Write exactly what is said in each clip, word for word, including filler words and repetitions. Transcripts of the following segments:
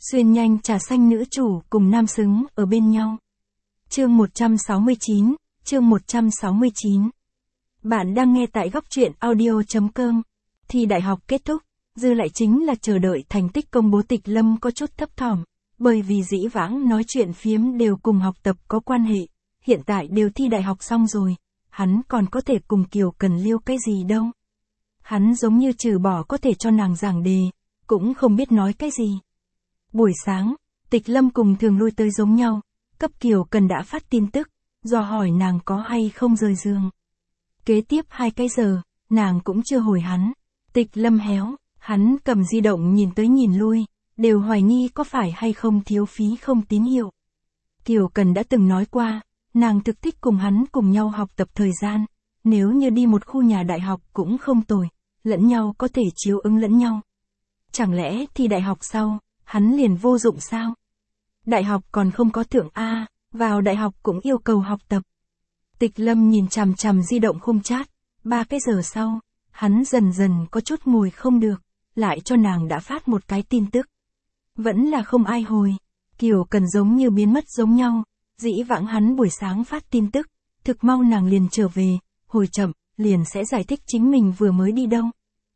Xuyên nhanh trà xanh nữ chủ cùng nam xứng ở bên nhau. Chương một trăm sáu mươi chín, chương một trăm sáu mươi chín. Bạn đang nghe tại góc truyện audio chấm com. Thi đại học kết thúc, dư lại chính là chờ đợi thành tích công bố. Tịch Lâm có chút thấp thỏm, bởi vì dĩ vãng nói chuyện phiếm đều cùng học tập có quan hệ, hiện tại đều thi đại học xong rồi, hắn còn có thể cùng Kiều Cần liêu cái gì đâu. Hắn giống như trừ bỏ có thể cho nàng giảng đề, cũng không biết nói cái gì. Buổi sáng, Tịch Lâm cùng thường lui tới giống nhau, cấp Kiều Cần đã phát tin tức, dò hỏi nàng có hay không rời giường. Kế tiếp hai cái giờ, nàng cũng chưa hồi hắn. Tịch Lâm héo, hắn cầm di động nhìn tới nhìn lui, đều hoài nghi có phải hay không thiếu phí không tín hiệu. Kiều Cần đã từng nói qua, nàng thực thích cùng hắn cùng nhau học tập thời gian, nếu như đi một khu nhà đại học cũng không tồi, lẫn nhau có thể chiếu ứng lẫn nhau. Chẳng lẽ thi đại học sau, hắn liền vô dụng sao? Đại học còn không có thượng A, vào đại học cũng yêu cầu học tập. Tịch Lâm nhìn chằm chằm di động khung chat, ba cái giờ sau, hắn dần dần có chút ngồi không được, lại cho nàng đã phát một cái tin tức. Vẫn là không ai hồi, Kiều Cần giống như biến mất giống nhau, dĩ vãng hắn buổi sáng phát tin tức, thực mau nàng liền trở về, hồi chậm, liền sẽ giải thích chính mình vừa mới đi đâu.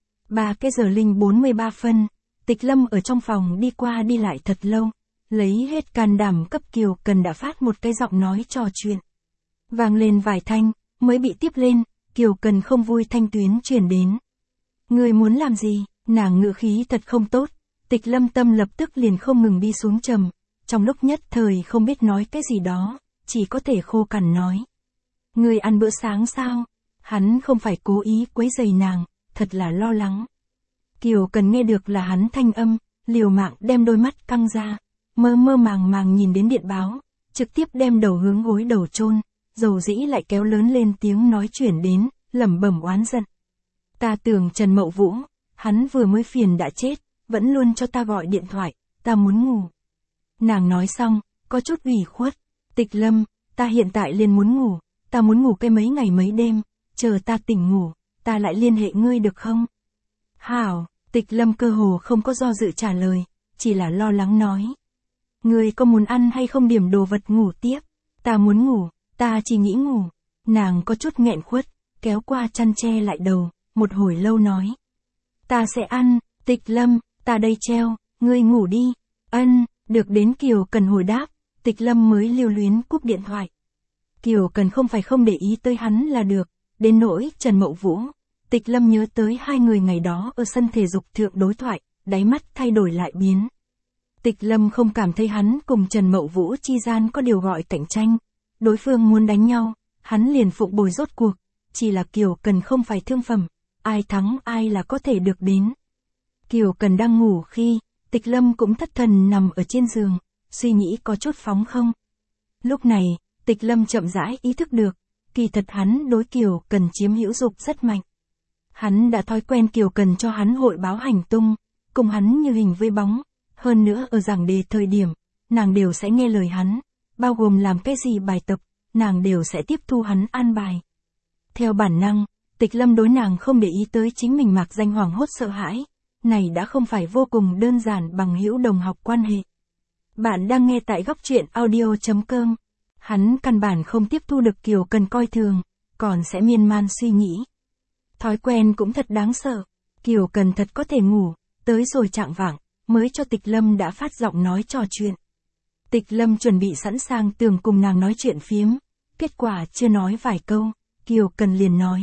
Ba cái giờ linh bốn mươi ba phân, Tịch Lâm ở trong phòng đi qua đi lại thật lâu, lấy hết can đảm cấp Kiều Cần đã phát một cái giọng nói trò chuyện. Vang lên vài thanh, mới bị tiếp lên, Kiều Cần không vui thanh tuyến truyền đến. Người muốn làm gì? Nàng ngữ khí thật không tốt, Tịch Lâm tâm lập tức liền không ngừng đi xuống trầm, trong lúc nhất thời không biết nói cái gì đó, chỉ có thể khô cằn nói. Người ăn bữa sáng sao? Hắn không phải cố ý quấy rầy nàng, thật là lo lắng. Kiều Cần nghe được là hắn thanh âm, liều mạng đem đôi mắt căng ra, mơ mơ màng màng nhìn đến điện báo, trực tiếp đem đầu hướng gối đầu chôn, dầu dĩ lại kéo lớn lên tiếng nói chuyển đến, lẩm bẩm oán giận. Ta tưởng Trần Mậu Vũ, hắn vừa mới phiền đã chết, vẫn luôn cho ta gọi điện thoại, ta muốn ngủ. Nàng nói xong, có chút ủy khuất, Tịch Lâm, ta hiện tại liền muốn ngủ, ta muốn ngủ cái mấy ngày mấy đêm, chờ ta tỉnh ngủ, ta lại liên hệ ngươi được không? Hảo, Tịch Lâm cơ hồ không có do dự trả lời, chỉ là lo lắng nói. Ngươi có muốn ăn hay không điểm đồ vật ngủ tiếp? Ta muốn ngủ, ta chỉ nghĩ ngủ. Nàng có chút nghẹn khuất, kéo qua chăn che lại đầu, một hồi lâu nói. Ta sẽ ăn, Tịch Lâm, ta đây treo, ngươi ngủ đi. Ân, được đến Kiều Cần hồi đáp, Tịch Lâm mới lưu luyến cúp điện thoại. Kiều Cần không phải không để ý tới hắn là được, đến nỗi Trần Mậu Vũ. Tịch Lâm nhớ tới hai người ngày đó ở sân thể dục thượng đối thoại, đáy mắt thay đổi lại biến. Tịch Lâm không cảm thấy hắn cùng Trần Mậu Vũ chi gian có điều gọi cạnh tranh. Đối phương muốn đánh nhau, hắn liền phục bồi rốt cuộc, chỉ là Kiều Cần không phải thương phẩm, ai thắng ai là có thể được đến. Kiều Cần đang ngủ khi, Tịch Lâm cũng thất thần nằm ở trên giường, suy nghĩ có chút phóng không. Lúc này, Tịch Lâm chậm rãi ý thức được, kỳ thật hắn đối Kiều Cần chiếm hữu dục rất mạnh. Hắn đã thói quen Kiều Cần cho hắn hội báo hành tung, cùng hắn như hình với bóng, hơn nữa ở giảng đề thời điểm, nàng đều sẽ nghe lời hắn, bao gồm làm cái gì bài tập, nàng đều sẽ tiếp thu hắn an bài. Theo bản năng, Tịch Lâm đối nàng không để ý tới chính mình mạc danh hoảng hốt sợ hãi, này đã không phải vô cùng đơn giản bằng hữu đồng học quan hệ. Bạn đang nghe tại góc truyện audio chấm com. Hắn căn bản không tiếp thu được Kiều Cần coi thường, còn sẽ miên man suy nghĩ. Thói quen cũng thật đáng sợ, Kiều Cần thật có thể ngủ, tới rồi chạng vạng, mới cho Tịch Lâm đã phát giọng nói trò chuyện. Tịch Lâm chuẩn bị sẵn sàng tưởng cùng nàng nói chuyện phiếm, kết quả chưa nói vài câu, Kiều Cần liền nói.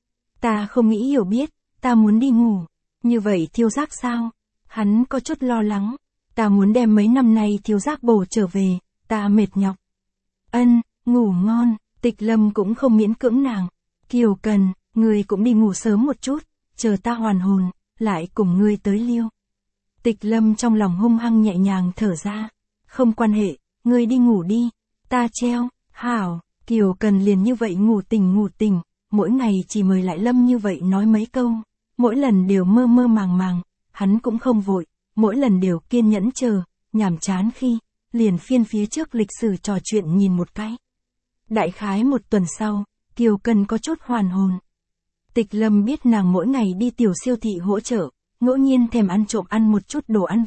Ta không nghĩ hiểu biết, ta muốn đi ngủ, như vậy thiếu giác sao? Hắn có chút lo lắng, ta muốn đem mấy năm nay thiếu giác bổ trở về, ta mệt nhọc. Ân, ngủ ngon, Tịch Lâm cũng không miễn cưỡng nàng. Kiều Cần, ngươi cũng đi ngủ sớm một chút, chờ ta hoàn hồn, lại cùng ngươi tới liêu. Tịch Lâm trong lòng hung hăng nhẹ nhàng thở ra. Không quan hệ, ngươi đi ngủ đi, ta treo, hảo. Kiều Cần liền như vậy ngủ tỉnh ngủ tỉnh, mỗi ngày chỉ mời lại Lâm như vậy nói mấy câu, mỗi lần đều mơ mơ màng màng, hắn cũng không vội, mỗi lần đều kiên nhẫn chờ, nhàm chán khi, liền phiên phía trước lịch sử trò chuyện nhìn một cái. Đại khái một tuần sau, Kiều Cần có chút hoàn hồn. Tịch Lâm biết nàng mỗi ngày đi tiểu siêu thị hỗ trợ, ngẫu nhiên thèm ăn trộm ăn một chút đồ ăn vặt,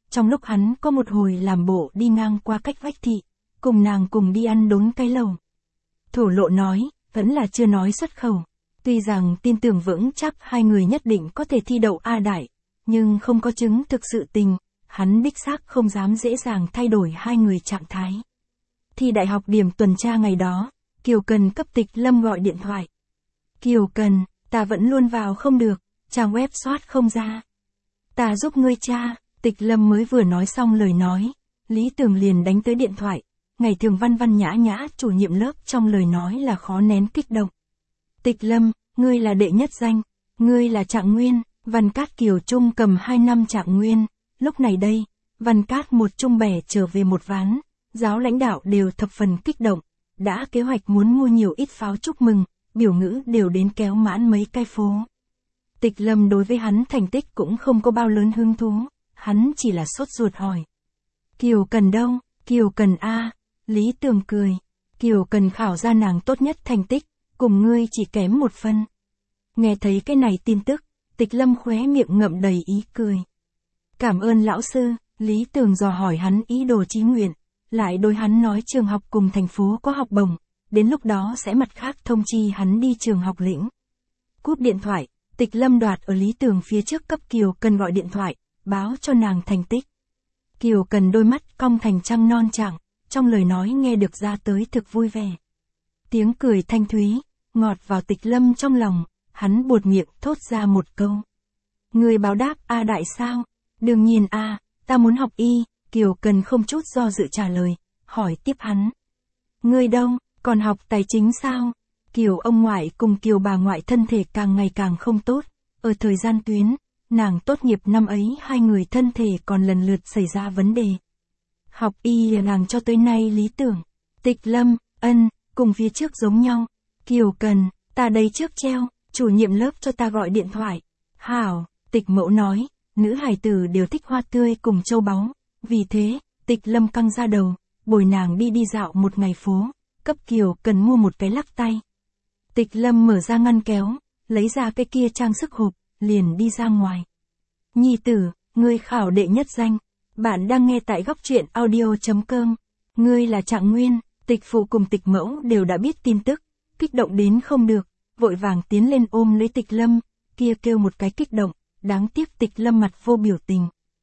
trong lúc hắn có một hồi làm bộ đi ngang qua cách vách thị, cùng nàng cùng đi ăn đốn cái lầu. Thổ lộ nói, vẫn là chưa nói xuất khẩu. Tuy rằng tin tưởng vững chắc hai người nhất định có thể thi đậu A Đại, nhưng không có chứng thực sự tình, hắn đích xác không dám dễ dàng thay đổi hai người trạng thái. Thi đại học điểm tuần tra ngày đó, Kiều Cần cấp Tịch Lâm gọi điện thoại. Kiều Cần, ta vẫn luôn vào không được, trang web soát không ra. Ta giúp ngươi tra, Tịch Lâm mới vừa nói xong lời nói, Lý Tường liền đánh tới điện thoại, ngày thường văn văn nhã nhã chủ nhiệm lớp trong lời nói là khó nén kích động. Tịch Lâm, ngươi là đệ nhất danh, ngươi là Trạng Nguyên, Văn Cát Kiều Trung cầm hai năm Trạng Nguyên, lúc này đây, Văn Cát một trung bẻ trở về một ván, giáo lãnh đạo đều thập phần kích động, đã kế hoạch muốn mua nhiều ít pháo chúc mừng, biểu ngữ đều đến kéo mãn mấy cái phố. Tịch Lâm đối với hắn thành tích cũng không có bao lớn hứng thú, hắn chỉ là sốt ruột hỏi. Kiều Cần đâu, Kiều Cần A, Lý Tường cười, Kiều Cần khảo ra nàng tốt nhất thành tích, cùng ngươi chỉ kém một phân. Nghe thấy cái này tin tức, Tịch Lâm khóe miệng ngậm đầy ý cười. Cảm ơn lão sư, Lý Tường dò hỏi hắn ý đồ chí nguyện, lại đối hắn nói trường học cùng thành phố có học bổng, đến lúc đó sẽ mặt khác thông chi hắn đi trường học lĩnh. Cúp điện thoại, Tịch Lâm đoạt ở Lý Tường phía trước cấp Kiều Cần gọi điện thoại, báo cho nàng thành tích. Kiều Cần đôi mắt cong thành trăng non trạng, trong lời nói nghe được ra tới thực vui vẻ. Tiếng cười thanh thúy, ngọt vào Tịch Lâm trong lòng, hắn buột miệng thốt ra một câu. Người báo đáp A Đại sao? Đương nhiên A, ta muốn học y, Kiều Cần không chút do dự trả lời, hỏi tiếp hắn. Ngươi đâu, còn học tài chính sao? Kiều ông ngoại cùng Kiều bà ngoại thân thể càng ngày càng không tốt, ở thời gian tuyến, nàng tốt nghiệp năm ấy hai người thân thể còn lần lượt xảy ra vấn đề. Học y là nàng cho tới nay lý tưởng. Tịch Lâm, ân, cùng phía trước giống nhau. Kiều Cần, ta đây trước treo, chủ nhiệm lớp cho ta gọi điện thoại. Hảo, Tịch Mẫu nói, nữ hài tử đều thích hoa tươi cùng châu báu. Vì thế, Tịch Lâm căng ra đầu, bồi nàng đi đi dạo một ngày phố, cấp Kiều Cần mua một cái lắc tay. Tịch Lâm mở ra ngăn kéo, lấy ra cái kia trang sức hộp, liền đi ra ngoài. Nhi tử, ngươi khảo đệ nhất danh. Bạn đang nghe tại góc truyện audio chấm com. Ngươi là Trạng Nguyên, Tịch Phụ cùng Tịch Mẫu đều đã biết tin tức, kích động đến không được, vội vàng tiến lên ôm lấy Tịch Lâm, kia kêu một cái kích động, đáng tiếc Tịch Lâm mặt vô biểu tình.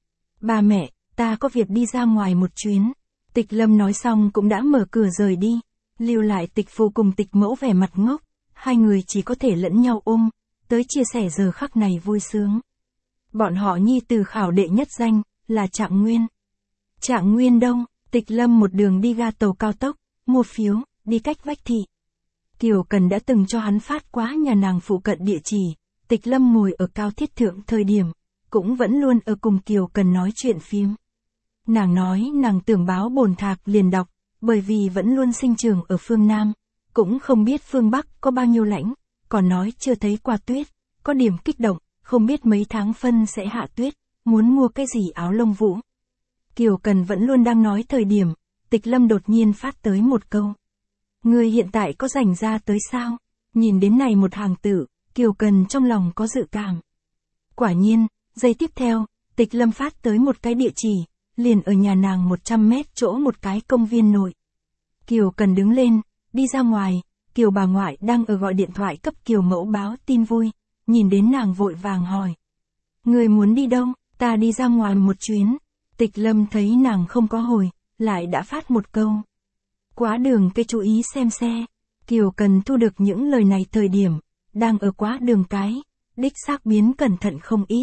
Ba mẹ, ta có việc đi ra ngoài một chuyến. Tịch Lâm nói xong cũng đã mở cửa rời đi, lưu lại Tịch Phụ cùng Tịch Mẫu vẻ mặt ngốc, hai người chỉ có thể lẫn nhau ôm, tới chia sẻ giờ khắc này vui sướng. Bọn họ nhi từ khảo đệ nhất danh, là Trạng Nguyên. Trạng Nguyên đâu? Tịch Lâm một đường đi ga tàu cao tốc, mua phiếu, đi cách vách thị. Kiều Cần đã từng cho hắn phát quá nhà nàng phụ cận địa chỉ, Tịch Lâm ngồi ở cao thiết thượng thời điểm, cũng vẫn luôn ở cùng Kiều Cần nói chuyện phím. Nàng nói nàng tưởng báo bổn thạc liền đọc, bởi vì vẫn luôn sinh trưởng ở phương Nam, cũng không biết phương Bắc có bao nhiêu lãnh, còn nói chưa thấy qua tuyết, có điểm kích động, không biết mấy tháng phân sẽ hạ tuyết, muốn mua cái gì áo lông vũ. Kiều Cần vẫn luôn đang nói thời điểm, Tịch Lâm đột nhiên phát tới một câu. Người hiện tại có rảnh ra tới sao? Nhìn đến này một hàng tự, Kiều Cần trong lòng có dự cảm. Quả nhiên, giây tiếp theo, Tịch Lâm phát tới một cái địa chỉ, liền ở nhà nàng một trăm mét chỗ một cái công viên nội. Kiều Cần đứng lên, đi ra ngoài, Kiều bà ngoại đang ở gọi điện thoại cấp Kiều Mẫu báo tin vui, nhìn đến nàng vội vàng hỏi. Người muốn đi đâu? Ta đi ra ngoài một chuyến. Tịch Lâm thấy nàng không có hồi, lại đã phát một câu. Quá đường cái chú ý xem xe. Kiều Cần thu được những lời này thời điểm, đang ở quá đường cái, đích xác biến cẩn thận không ít.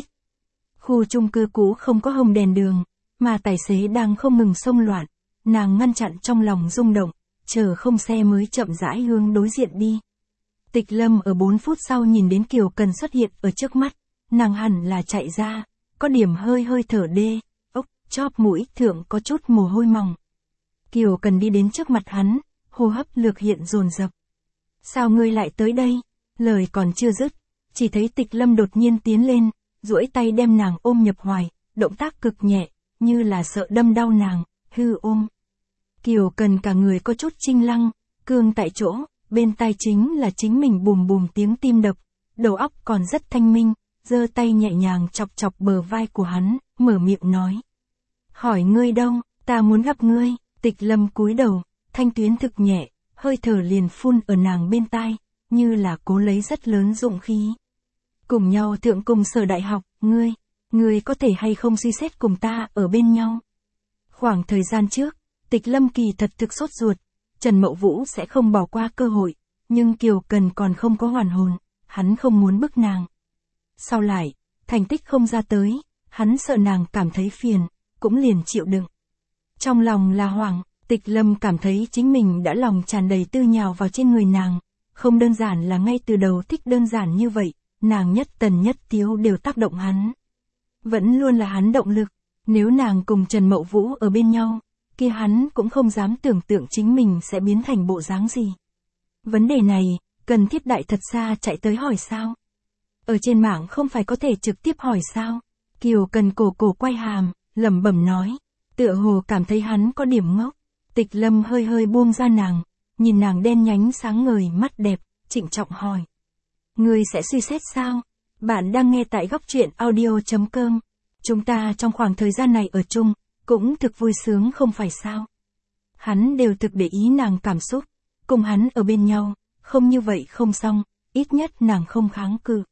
Khu chung cư cũ không có hồng đèn đường, mà tài xế đang không ngừng xông loạn, nàng ngăn chặn trong lòng rung động, chờ không xe mới chậm rãi hướng đối diện đi. Tịch Lâm ở bốn phút sau nhìn đến Kiều Cần xuất hiện ở trước mắt, nàng hẳn là chạy ra, có điểm hơi hơi thở đê, ốc, chóp mũi thượng có chút mồ hôi mỏng. Kiều Cần đi đến trước mặt hắn, hô hấp lược hiện dồn dập. Sao ngươi lại tới đây? Lời còn chưa dứt, chỉ thấy Tịch Lâm đột nhiên tiến lên, duỗi tay đem nàng ôm nhập hoài, động tác cực nhẹ, như là sợ đâm đau nàng, hư ôm. Kiều Cần cả người có chút chinh lăng, cương tại chỗ, bên tai chính là chính mình bùm bùm tiếng tim đập, đầu óc còn rất thanh minh, giơ tay nhẹ nhàng chọc chọc bờ vai của hắn, mở miệng nói. hỏi ngươi đâu, ta muốn gặp ngươi. Tịch Lâm cúi đầu, thanh tuyến thực nhẹ, hơi thở liền phun ở nàng bên tai, như là cố lấy rất lớn dụng khí. Cùng nhau thượng cùng Sở đại học, ngươi, ngươi có thể hay không suy xét cùng ta ở bên nhau. Khoảng thời gian trước, Tịch Lâm kỳ thật thực sốt ruột, Trần Mậu Vũ sẽ không bỏ qua cơ hội, nhưng Kiều Cần còn không có hoàn hồn, hắn không muốn bức nàng. Sau lại, thành tích không ra tới, hắn sợ nàng cảm thấy phiền, cũng liền chịu đựng. Trong lòng là hoảng, Tịch Lâm cảm thấy chính mình đã lòng tràn đầy tư nhào vào trên người nàng, không đơn giản là ngay từ đầu thích đơn giản như vậy, nàng nhất tần nhất tiếu đều tác động hắn. Vẫn luôn là hắn động lực, nếu nàng cùng Trần Mậu Vũ ở bên nhau, kia hắn cũng không dám tưởng tượng chính mình sẽ biến thành bộ dáng gì. Vấn đề này, cần thiết đại thật xa chạy tới hỏi sao? Ở trên mạng không phải có thể trực tiếp hỏi sao? Kiều Cần cổ cổ quay hàm, lẩm bẩm nói, tựa hồ cảm thấy hắn có điểm ngốc. Tịch Lâm hơi hơi buông ra nàng, nhìn nàng đen nhánh sáng ngời mắt đẹp, trịnh trọng hỏi. Ngươi sẽ suy xét sao? Bạn đang nghe tại góc truyện audio chấm com. Chúng ta trong khoảng thời gian này ở chung, cũng thực vui sướng không phải sao? Hắn đều thực để ý nàng cảm xúc, cùng hắn ở bên nhau, không như vậy không xong, ít nhất nàng không kháng cự.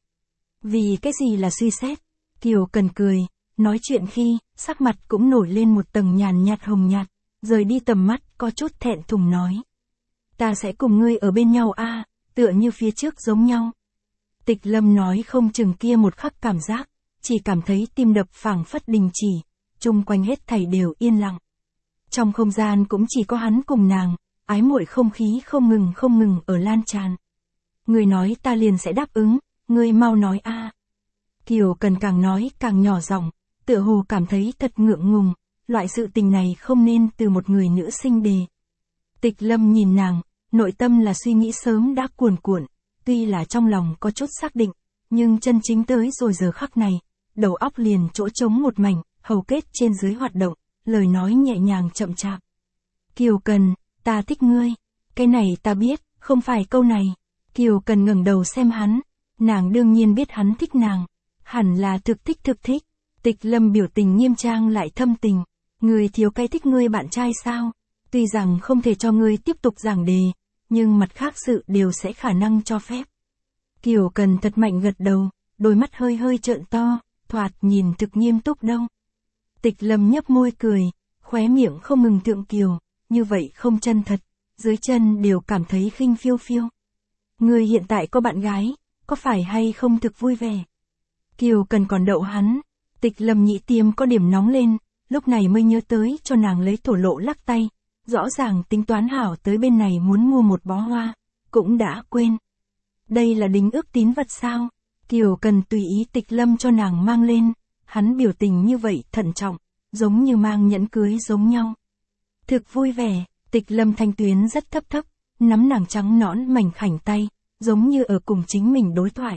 Vì cái gì là suy xét? Kiều Cần cười, nói chuyện khi, sắc mặt cũng nổi lên một tầng nhàn nhạt hồng nhạt, rời đi tầm mắt, có chút thẹn thùng nói. Ta sẽ cùng ngươi ở bên nhau a, tựa như phía trước giống nhau. Tịch Lâm nói không chừng kia một khắc cảm giác, chỉ cảm thấy tim đập phảng phất đình chỉ, chung quanh hết thảy đều yên lặng. Trong không gian cũng chỉ có hắn cùng nàng, ái muội không khí không ngừng không ngừng ở lan tràn. Ngươi nói ta liền sẽ đáp ứng, ngươi mau nói a. Kiều Cần càng nói càng nhỏ giọng, tựa hồ cảm thấy thật ngượng ngùng, loại sự tình này không nên từ một người nữ sinh đề. Tịch Lâm nhìn nàng, nội tâm là suy nghĩ sớm đã cuồn cuộn, tuy là trong lòng có chút xác định, nhưng chân chính tới rồi giờ khắc này, đầu óc liền chỗ trống một mảnh, hầu kết trên dưới hoạt động, lời nói nhẹ nhàng chậm chạp. Kiều Cần, ta thích ngươi, cái này ta biết, không phải câu này. Kiều Cần ngẩng đầu xem hắn, nàng đương nhiên biết hắn thích nàng, hẳn là thực thích thực thích. Tịch Lâm biểu tình nghiêm trang lại thâm tình, ngươi thiếu cái thích ngươi bạn trai sao? Tuy rằng không thể cho ngươi tiếp tục giảng đề, nhưng mặt khác sự đều sẽ khả năng cho phép. Kiều Cần thật mạnh gật đầu, đôi mắt hơi hơi trợn to, thoạt nhìn thực nghiêm túc đâu. Tịch Lâm nhấp môi cười, khóe miệng không ngừng thượng kiều, như vậy không chân thật, dưới chân đều cảm thấy khinh phiêu phiêu. Ngươi hiện tại có bạn gái, có phải hay không thực vui vẻ? Kiều Cần còn đậu hắn, Tịch Lâm nhị tiêm có điểm nóng lên, lúc này mới nhớ tới cho nàng lấy thổ lộ lắc tay, rõ ràng tính toán hảo tới bên này muốn mua một bó hoa, cũng đã quên. Đây là đính ước tín vật sao? Kiều Cần tùy ý Tịch Lâm cho nàng mang lên, hắn biểu tình như vậy thận trọng, giống như mang nhẫn cưới giống nhau. Thực vui vẻ, Tịch Lâm thanh tuyến rất thấp thấp, nắm nàng trắng nõn mảnh khảnh tay, giống như ở cùng chính mình đối thoại.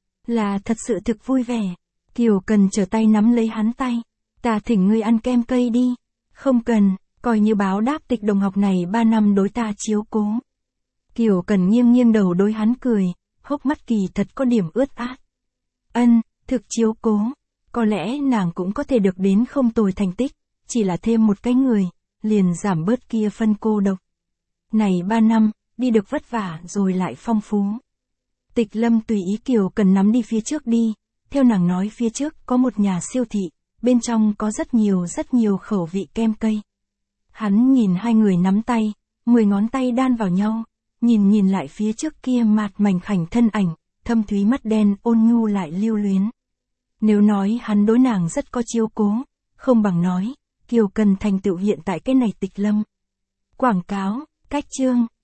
Là thật sự thực vui vẻ. Kiều Cần trở tay nắm lấy hắn tay, ta thỉnh ngươi ăn kem cây đi. Không cần, coi như báo đáp Tịch đồng học này ba năm đối ta chiếu cố. Kiều Cần nghiêng nghiêng đầu đối hắn cười, hốc mắt kỳ thật có điểm ướt át. Ân, thực chiếu cố, có lẽ nàng cũng có thể được đến không tồi thành tích, chỉ là thêm một cái người, liền giảm bớt kia phân cô độc. Này ba năm, đi được vất vả rồi lại phong phú. Tịch Lâm tùy ý Kiều Cần nắm đi phía trước đi, theo nàng nói phía trước có một nhà siêu thị, bên trong có rất nhiều rất nhiều khẩu vị kem cây. Hắn nhìn hai người nắm tay, mười ngón tay đan vào nhau, nhìn nhìn lại phía trước kia mạt mảnh khảnh thân ảnh, thâm thúy mắt đen ôn nhu lại lưu luyến. Nếu nói hắn đối nàng rất có chiếu cố, không bằng nói, Kiều Cần thành tựu hiện tại cái này Tịch Lâm. Quảng cáo, cách chương.